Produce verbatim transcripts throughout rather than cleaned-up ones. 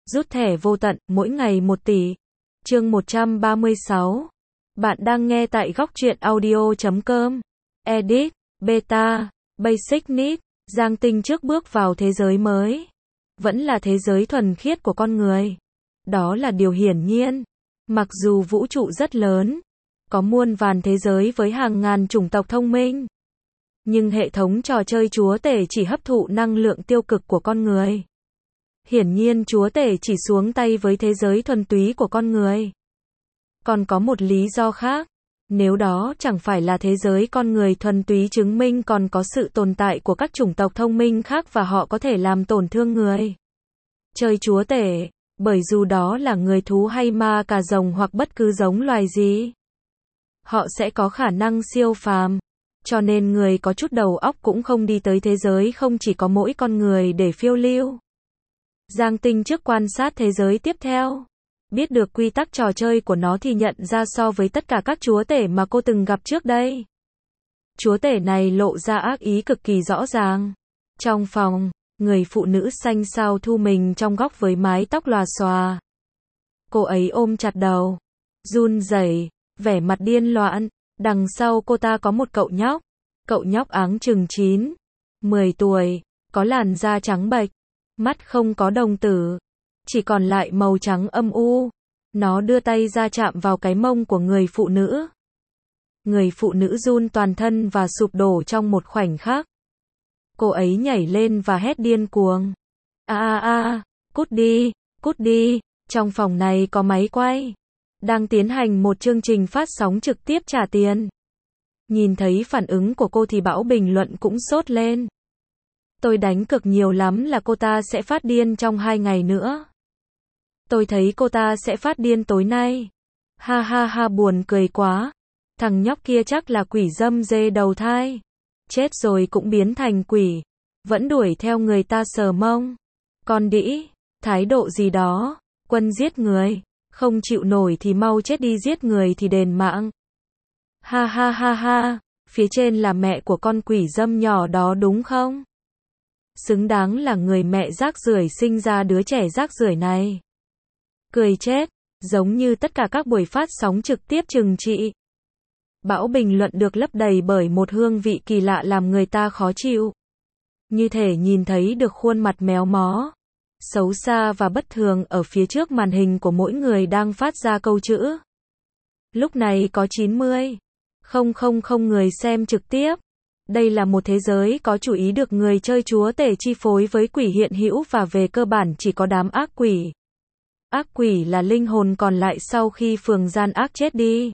Rút thẻ vô tận, mỗi ngày một tỷ. Chương một trăm ba mươi sáu. Bạn đang nghe tại góc truyện audio chấm com. Edit, Beta, Basic Need. Giang Tinh trước bước vào thế giới mới. Vẫn là thế giới thuần khiết của con người. Đó là điều hiển nhiên. Mặc dù vũ trụ rất lớn, có muôn vàn thế giới với hàng ngàn chủng tộc thông minh, nhưng hệ thống trò chơi chúa tể chỉ hấp thụ năng lượng tiêu cực của con người. Hiển nhiên chúa tể chỉ xuống tay với thế giới thuần túy của con người. Còn có một lý do khác. Nếu đó chẳng phải là thế giới con người thuần túy chứng minh còn có sự tồn tại của các chủng tộc thông minh khác và họ có thể làm tổn thương người. Chơi chúa tể, bởi dù đó là người thú hay ma cà rồng hoặc bất cứ giống loài gì, họ sẽ có khả năng siêu phàm. Cho nên người có chút đầu óc cũng không đi tới thế giới không chỉ có mỗi con người để phiêu lưu. Giang Tinh trước quan sát thế giới tiếp theo. Biết được quy tắc trò chơi của nó thì nhận ra so với tất cả các chúa tể mà cô từng gặp trước đây, chúa tể này lộ ra ác ý cực kỳ rõ ràng. Trong phòng, người phụ nữ xanh xao thu mình trong góc với mái tóc lòa xòa. Cô ấy ôm chặt đầu, run rẩy, vẻ mặt điên loạn. Đằng sau cô ta có một cậu nhóc. Cậu nhóc áng chừng chín, mười tuổi, có làn da trắng bệch, mắt không có đồng tử, chỉ còn lại màu trắng âm u. Nó đưa tay ra chạm vào cái mông của người phụ nữ. Người phụ nữ run toàn thân và sụp đổ trong một khoảnh khắc. Cô ấy nhảy lên và hét điên cuồng. A a a, cút đi, cút đi, trong phòng này có máy quay. Đang tiến hành một chương trình phát sóng trực tiếp trả tiền. Nhìn thấy phản ứng của cô thì Bão bình luận cũng sốt lên. Tôi đánh cược nhiều lắm là cô ta sẽ phát điên trong hai ngày nữa. Tôi thấy cô ta sẽ phát điên tối nay. Ha ha ha, buồn cười quá. Thằng nhóc kia chắc là quỷ dâm dê đầu thai. Chết rồi cũng biến thành quỷ. Vẫn đuổi theo người ta sờ mông. Con đĩ, thái độ gì đó. Quân giết người. Không chịu nổi thì mau chết đi, giết người thì đền mạng. Ha ha ha ha, phía trên là mẹ của con quỷ dâm nhỏ đó đúng không? Xứng đáng là người mẹ rác rưởi sinh ra đứa trẻ rác rưởi này. Cười chết, giống như tất cả các buổi phát sóng trực tiếp trừng trị. Bão bình luận được lấp đầy bởi một hương vị kỳ lạ làm người ta khó chịu. Như thể nhìn thấy được khuôn mặt méo mó, xấu xa và bất thường ở phía trước màn hình của mỗi người đang phát ra câu chữ. Lúc này có chín mươi nghìn người xem trực tiếp. Đây là một thế giới có chủ ý được người chơi chúa tể chi phối với quỷ hiện hữu và về cơ bản chỉ có đám ác quỷ. Ác quỷ là linh hồn còn lại sau khi phường gian ác chết đi.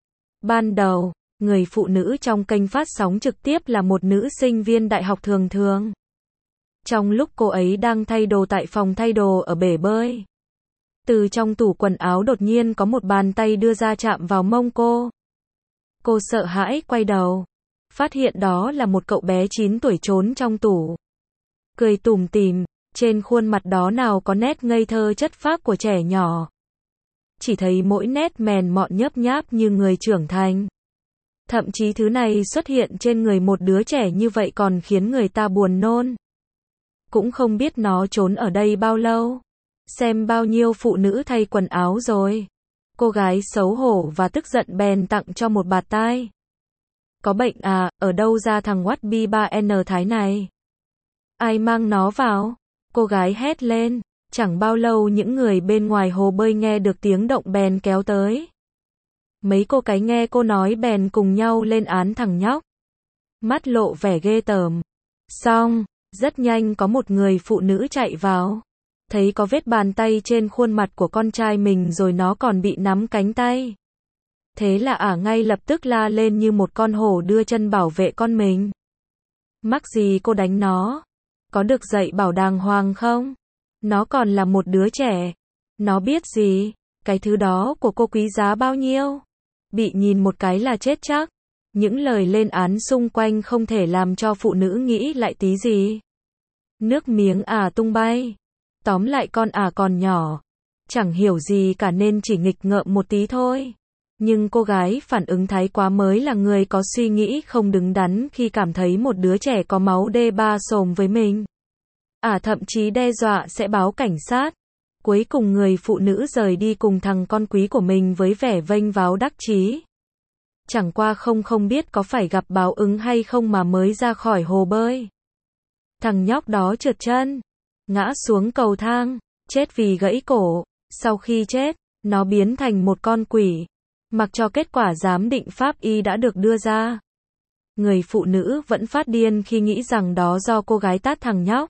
Ban đầu, người phụ nữ trong kênh phát sóng trực tiếp là một nữ sinh viên đại học thường thường. Trong lúc cô ấy đang thay đồ tại phòng thay đồ ở bể bơi, từ trong tủ quần áo đột nhiên có một bàn tay đưa ra chạm vào mông cô. Cô sợ hãi quay đầu, phát hiện đó là một cậu bé chín tuổi trốn trong tủ. Cười tủm tỉm, trên khuôn mặt đó nào có nét ngây thơ chất phác của trẻ nhỏ. Chỉ thấy mỗi nét mèn mọn nhớp nháp như người trưởng thành. Thậm chí thứ này xuất hiện trên người một đứa trẻ như vậy còn khiến người ta buồn nôn. Cũng không biết nó trốn ở đây bao lâu. Xem bao nhiêu phụ nữ thay quần áo rồi. Cô gái xấu hổ và tức giận bèn tặng cho một bạt tai. Có bệnh à, ở đâu ra thằng What B ba N Thái này? Ai mang nó vào? Cô gái hét lên. Chẳng bao lâu những người bên ngoài hồ bơi nghe được tiếng động bèn kéo tới. Mấy cô cái nghe cô nói bèn cùng nhau lên án thằng nhóc. Mắt lộ vẻ ghê tởm. Xong, rất nhanh có một người phụ nữ chạy vào. Thấy có vết bàn tay trên khuôn mặt của con trai mình rồi nó còn bị nắm cánh tay. Thế là ả ngay lập tức la lên như một con hổ đưa chân bảo vệ con mình. Mắc gì cô đánh nó? Có được dạy bảo đàng hoàng không? Nó còn là một đứa trẻ. Nó biết gì? Cái thứ đó của cô quý giá bao nhiêu? Bị nhìn một cái là chết chắc. Những lời lên án xung quanh không thể làm cho phụ nữ nghĩ lại tí gì. Nước miếng ả tung bay. Tóm lại con ả còn nhỏ, chẳng hiểu gì cả nên chỉ nghịch ngợm một tí thôi. Nhưng cô gái phản ứng thái quá mới là người có suy nghĩ không đứng đắn khi cảm thấy một đứa trẻ có máu D ba xồm với mình. Ả thậm chí đe dọa sẽ báo cảnh sát. Cuối cùng người phụ nữ rời đi cùng thằng con quý của mình với vẻ vênh váo đắc chí. Chẳng qua không không biết có phải gặp báo ứng hay không mà mới ra khỏi hồ bơi. Thằng nhóc đó trượt chân, ngã xuống cầu thang, chết vì gãy cổ. Sau khi chết, nó biến thành một con quỷ. Mặc cho kết quả giám định pháp y đã được đưa ra. Người phụ nữ vẫn phát điên khi nghĩ rằng đó do cô gái tát thằng nhóc.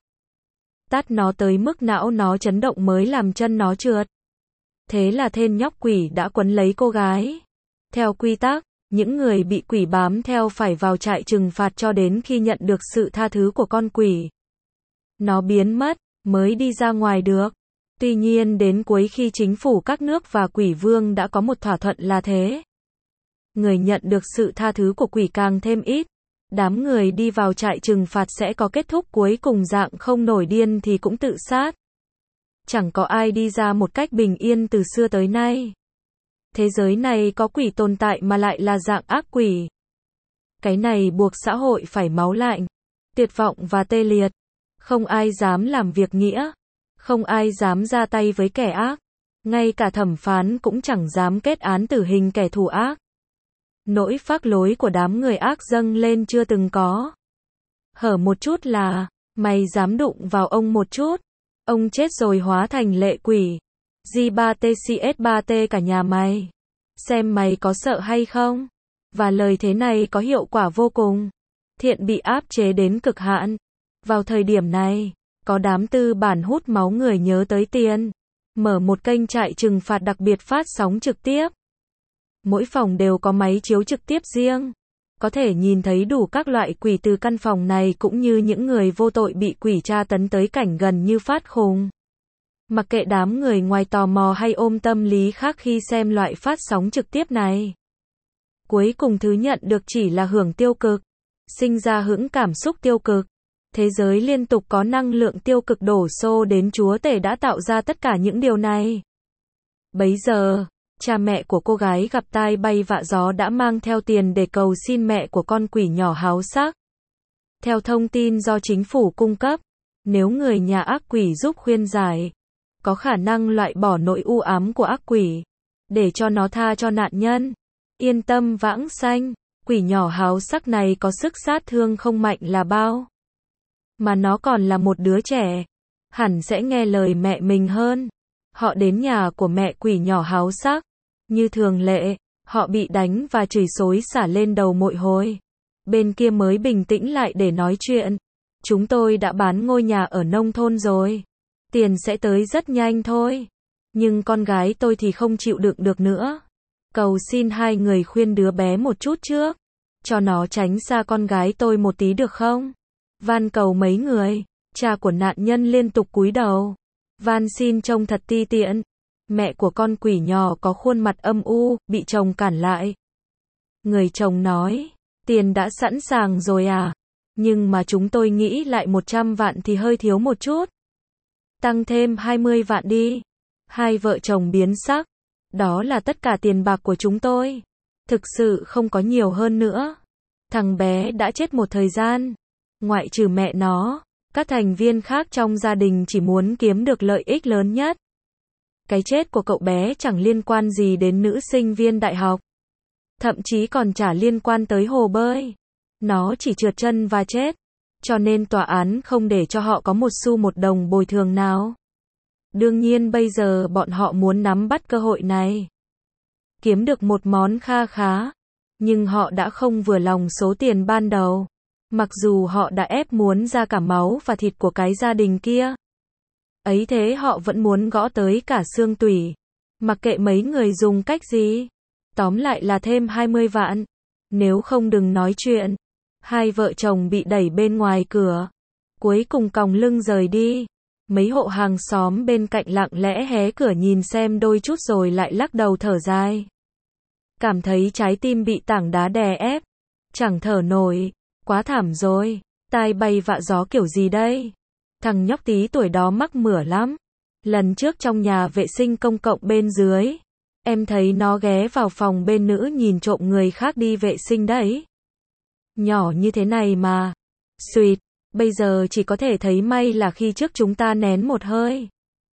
Tát nó tới mức não nó chấn động mới làm chân nó trượt. Thế là tên nhóc quỷ đã quấn lấy cô gái. Theo quy tắc, những người bị quỷ bám theo phải vào trại trừng phạt cho đến khi nhận được sự tha thứ của con quỷ. Nó biến mất, mới đi ra ngoài được. Tuy nhiên đến cuối khi chính phủ các nước và quỷ vương đã có một thỏa thuận là thế. Người nhận được sự tha thứ của quỷ càng thêm ít. Đám người đi vào trại trừng phạt sẽ có kết thúc cuối cùng dạng không nổi điên thì cũng tự sát. Chẳng có ai đi ra một cách bình yên từ xưa tới nay. Thế giới này có quỷ tồn tại mà lại là dạng ác quỷ. Cái này buộc xã hội phải máu lạnh, tuyệt vọng và tê liệt. Không ai dám làm việc nghĩa. Không ai dám ra tay với kẻ ác. Ngay cả thẩm phán cũng chẳng dám kết án tử hình kẻ thù ác. Nỗi phác lối của đám người ác dâng lên chưa từng có. Hở một chút là, mày dám đụng vào ông một chút. Ông chết rồi hóa thành lệ quỷ. G ba T C S ba T cả nhà mày. Xem mày có sợ hay không? Và lời thế này có hiệu quả vô cùng. Thiện bị áp chế đến cực hạn. Vào thời điểm này, có đám tư bản hút máu người nhớ tới tiền. Mở một kênh trại trừng phạt đặc biệt phát sóng trực tiếp. Mỗi phòng đều có máy chiếu trực tiếp riêng. Có thể nhìn thấy đủ các loại quỷ từ căn phòng này cũng như những người vô tội bị quỷ tra tấn tới cảnh gần như phát khùng. Mặc kệ đám người ngoài tò mò hay ôm tâm lý khác khi xem loại phát sóng trực tiếp này. Cuối cùng thứ nhận được chỉ là hưởng tiêu cực. Sinh ra hững cảm xúc tiêu cực. Thế giới liên tục có năng lượng tiêu cực đổ xô đến chúa tể đã tạo ra tất cả những điều này. Bấy giờ, cha mẹ của cô gái gặp tai bay vạ gió đã mang theo tiền để cầu xin mẹ của con quỷ nhỏ háo sắc. Theo thông tin do chính phủ cung cấp, nếu người nhà ác quỷ giúp khuyên giải, có khả năng loại bỏ nỗi u ám của ác quỷ, để cho nó tha cho nạn nhân. Yên tâm vãng sanh, quỷ nhỏ háo sắc này có sức sát thương không mạnh là bao. Mà nó còn là một đứa trẻ, hẳn sẽ nghe lời mẹ mình hơn. Họ đến nhà của mẹ quỷ nhỏ háo sắc. Như thường lệ, họ bị đánh và chửi xối xả lên đầu mỗi hồi. Bên kia mới bình tĩnh lại để nói chuyện. Chúng tôi đã bán ngôi nhà ở nông thôn rồi. Tiền sẽ tới rất nhanh thôi. Nhưng con gái tôi thì không chịu đựng được nữa. Cầu xin hai người khuyên đứa bé một chút trước. Cho nó tránh xa con gái tôi một tí được không? Van cầu mấy người. Cha của nạn nhân liên tục cúi đầu. Van xin trông thật ti tiện. Mẹ của con quỷ nhỏ có khuôn mặt âm u, bị chồng cản lại. Người chồng nói, tiền đã sẵn sàng rồi à? Nhưng mà chúng tôi nghĩ lại một trăm vạn thì hơi thiếu một chút. Tăng thêm hai mươi vạn đi. Hai vợ chồng biến sắc. Đó là tất cả tiền bạc của chúng tôi. Thực sự không có nhiều hơn nữa. Thằng bé đã chết một thời gian. Ngoại trừ mẹ nó, các thành viên khác trong gia đình chỉ muốn kiếm được lợi ích lớn nhất. Cái chết của cậu bé chẳng liên quan gì đến nữ sinh viên đại học. Thậm chí còn chả liên quan tới hồ bơi. Nó chỉ trượt chân và chết. Cho nên tòa án không để cho họ có một xu một đồng bồi thường nào. Đương nhiên bây giờ bọn họ muốn nắm bắt cơ hội này. Kiếm được một món kha khá. Nhưng họ đã không vừa lòng số tiền ban đầu. Mặc dù họ đã ép muốn ra cả máu và thịt của cái gia đình kia. Ấy thế họ vẫn muốn gõ tới cả xương tủy. Mặc kệ mấy người dùng cách gì. Tóm lại là thêm hai mươi vạn. Nếu không đừng nói chuyện. Hai vợ chồng bị đẩy bên ngoài cửa. Cuối cùng còng lưng rời đi. Mấy hộ hàng xóm bên cạnh lặng lẽ hé cửa nhìn xem đôi chút rồi lại lắc đầu thở dài. Cảm thấy trái tim bị tảng đá đè ép. Chẳng thở nổi. Quá thảm rồi. Tai bay vạ gió kiểu gì đây? Thằng nhóc tí tuổi đó mắc mửa lắm. Lần trước trong nhà vệ sinh công cộng bên dưới, em thấy nó ghé vào phòng bên nữ nhìn trộm người khác đi vệ sinh đấy. Nhỏ như thế này mà. Xuyệt, bây giờ chỉ có thể thấy may là khi trước chúng ta nén một hơi.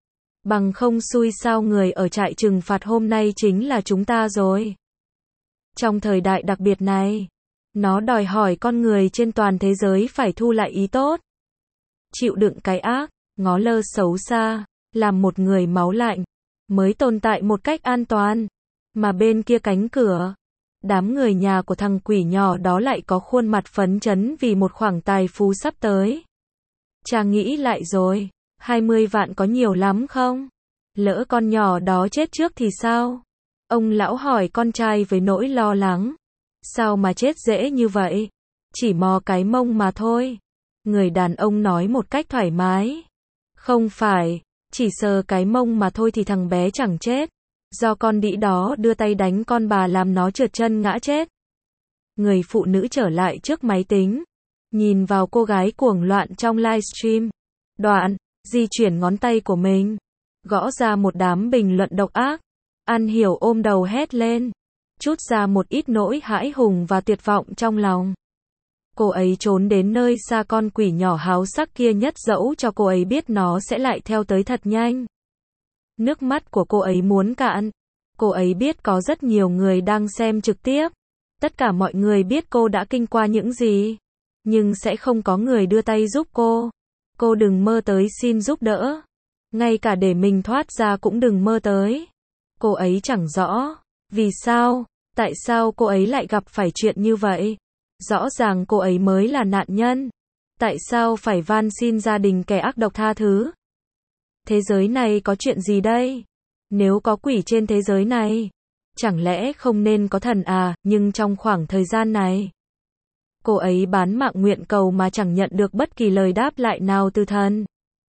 Bằng không xui sao người ở trại trừng phạt hôm nay chính là chúng ta rồi. Trong thời đại đặc biệt này, nó đòi hỏi con người trên toàn thế giới phải thu lại ý tốt. Chịu đựng cái ác, ngó lơ xấu xa, làm một người máu lạnh, mới tồn tại một cách an toàn. Mà bên kia cánh cửa, đám người nhà của thằng quỷ nhỏ đó lại có khuôn mặt phấn chấn vì một khoản tài phú sắp tới. Cha nghĩ lại rồi, hai mươi vạn có nhiều lắm không? Lỡ con nhỏ đó chết trước thì sao? Ông lão hỏi con trai với nỗi lo lắng. Sao mà chết dễ như vậy? Chỉ mò cái mông mà thôi. Người đàn ông nói một cách thoải mái. Không phải, chỉ sờ cái mông mà thôi thì thằng bé chẳng chết. Do con đĩ đó đưa tay đánh con bà làm nó trượt chân ngã chết. Người phụ nữ trở lại trước máy tính, nhìn vào cô gái cuồng loạn trong livestream. Đoạn, di chuyển ngón tay của mình, gõ ra một đám bình luận độc ác. An Hiểu ôm đầu hét lên, trút ra một ít nỗi hãi hùng và tuyệt vọng trong lòng. Cô ấy trốn đến nơi xa con quỷ nhỏ háo sắc kia nhất dẫu cho cô ấy biết nó sẽ lại theo tới thật nhanh. Nước mắt của cô ấy muốn cạn. Cô ấy biết có rất nhiều người đang xem trực tiếp. Tất cả mọi người biết cô đã kinh qua những gì. Nhưng sẽ không có người đưa tay giúp cô. Cô đừng mơ tới xin giúp đỡ. Ngay cả để mình thoát ra cũng đừng mơ tới. Cô ấy chẳng rõ. Vì sao? Tại sao cô ấy lại gặp phải chuyện như vậy? Rõ ràng cô ấy mới là nạn nhân. Tại sao phải van xin gia đình kẻ ác độc tha thứ? Thế giới này có chuyện gì đây? Nếu có quỷ trên thế giới này, chẳng lẽ không nên có thần à? Nhưng trong khoảng thời gian này, cô ấy bán mạng nguyện cầu mà chẳng nhận được bất kỳ lời đáp lại nào từ thần.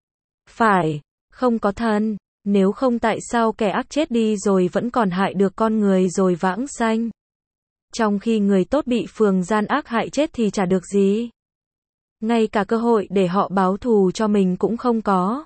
Phải, không có thần. Nếu không tại sao kẻ ác chết đi rồi vẫn còn hại được con người rồi vãng sanh? Trong khi người tốt bị phường gian ác hại chết thì chả được gì. Ngay cả cơ hội để họ báo thù cho mình cũng không có.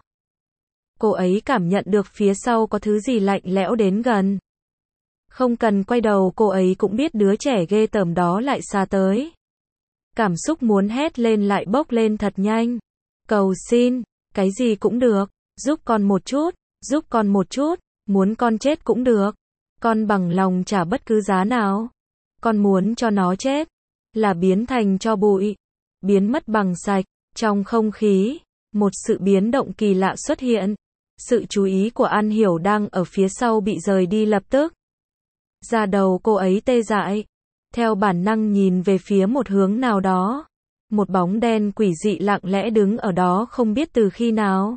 Cô ấy cảm nhận được phía sau có thứ gì lạnh lẽo đến gần. Không cần quay đầu cô ấy cũng biết đứa trẻ ghê tởm đó lại xa tới. Cảm xúc muốn hét lên lại bốc lên thật nhanh. Cầu xin, cái gì cũng được, giúp con một chút, giúp con một chút, muốn con chết cũng được. Con bằng lòng trả bất cứ giá nào. Con muốn cho nó chết, là biến thành tro bụi, biến mất bằng sạch. Trong không khí, một sự biến động kỳ lạ xuất hiện. Sự chú ý của An Hiểu đang ở phía sau bị rời đi lập tức. Da đầu cô ấy tê dại, theo bản năng nhìn về phía một hướng nào đó. Một bóng đen quỷ dị lặng lẽ đứng ở đó không biết từ khi nào.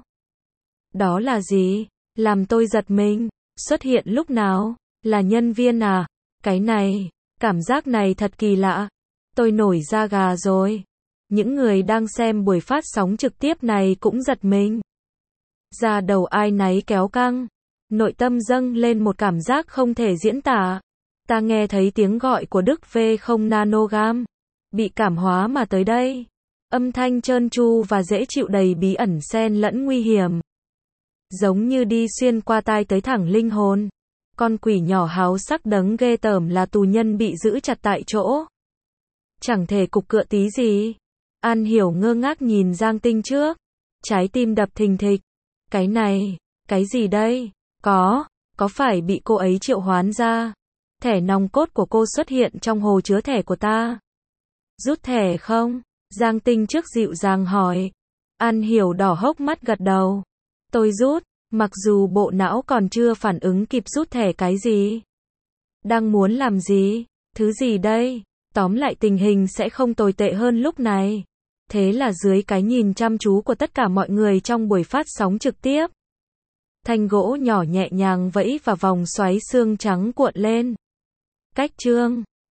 Đó là gì? Làm tôi giật mình. Xuất hiện lúc nào? Là nhân viên à? Cái này, cảm giác này thật kỳ lạ. Tôi nổi da gà rồi. Những người đang xem buổi phát sóng trực tiếp này cũng giật mình. Da đầu ai nấy kéo căng. Nội tâm dâng lên một cảm giác không thể diễn tả. Ta nghe thấy tiếng gọi của Đức V không nanogam. Bị cảm hóa mà tới đây. Âm thanh trơn tru và dễ chịu đầy bí ẩn xen lẫn nguy hiểm. Giống như đi xuyên qua tai tới thẳng linh hồn. Con quỷ nhỏ háo sắc đấng ghê tởm là tù nhân bị giữ chặt tại chỗ. Chẳng thể cục cựa tí gì. An Hiểu ngơ ngác nhìn Giang Tinh trước. Trái tim đập thình thịch. Cái này, cái gì đây? Có, có phải bị cô ấy triệu hoán ra? Thẻ nòng cốt của cô xuất hiện trong hồ chứa thẻ của ta. Rút thẻ không? Giang Tinh trước dịu dàng hỏi. An Hiểu đỏ hốc mắt gật đầu. Tôi rút, mặc dù bộ não còn chưa phản ứng kịp rút thẻ cái gì. Đang muốn làm gì? Thứ gì đây? Tóm lại tình hình sẽ không tồi tệ hơn lúc này. Thế là dưới cái nhìn chăm chú của tất cả mọi người trong buổi phát sóng trực tiếp. Thanh gỗ nhỏ nhẹ nhàng vẫy và vòng xoáy xương trắng cuộn lên. Cách chương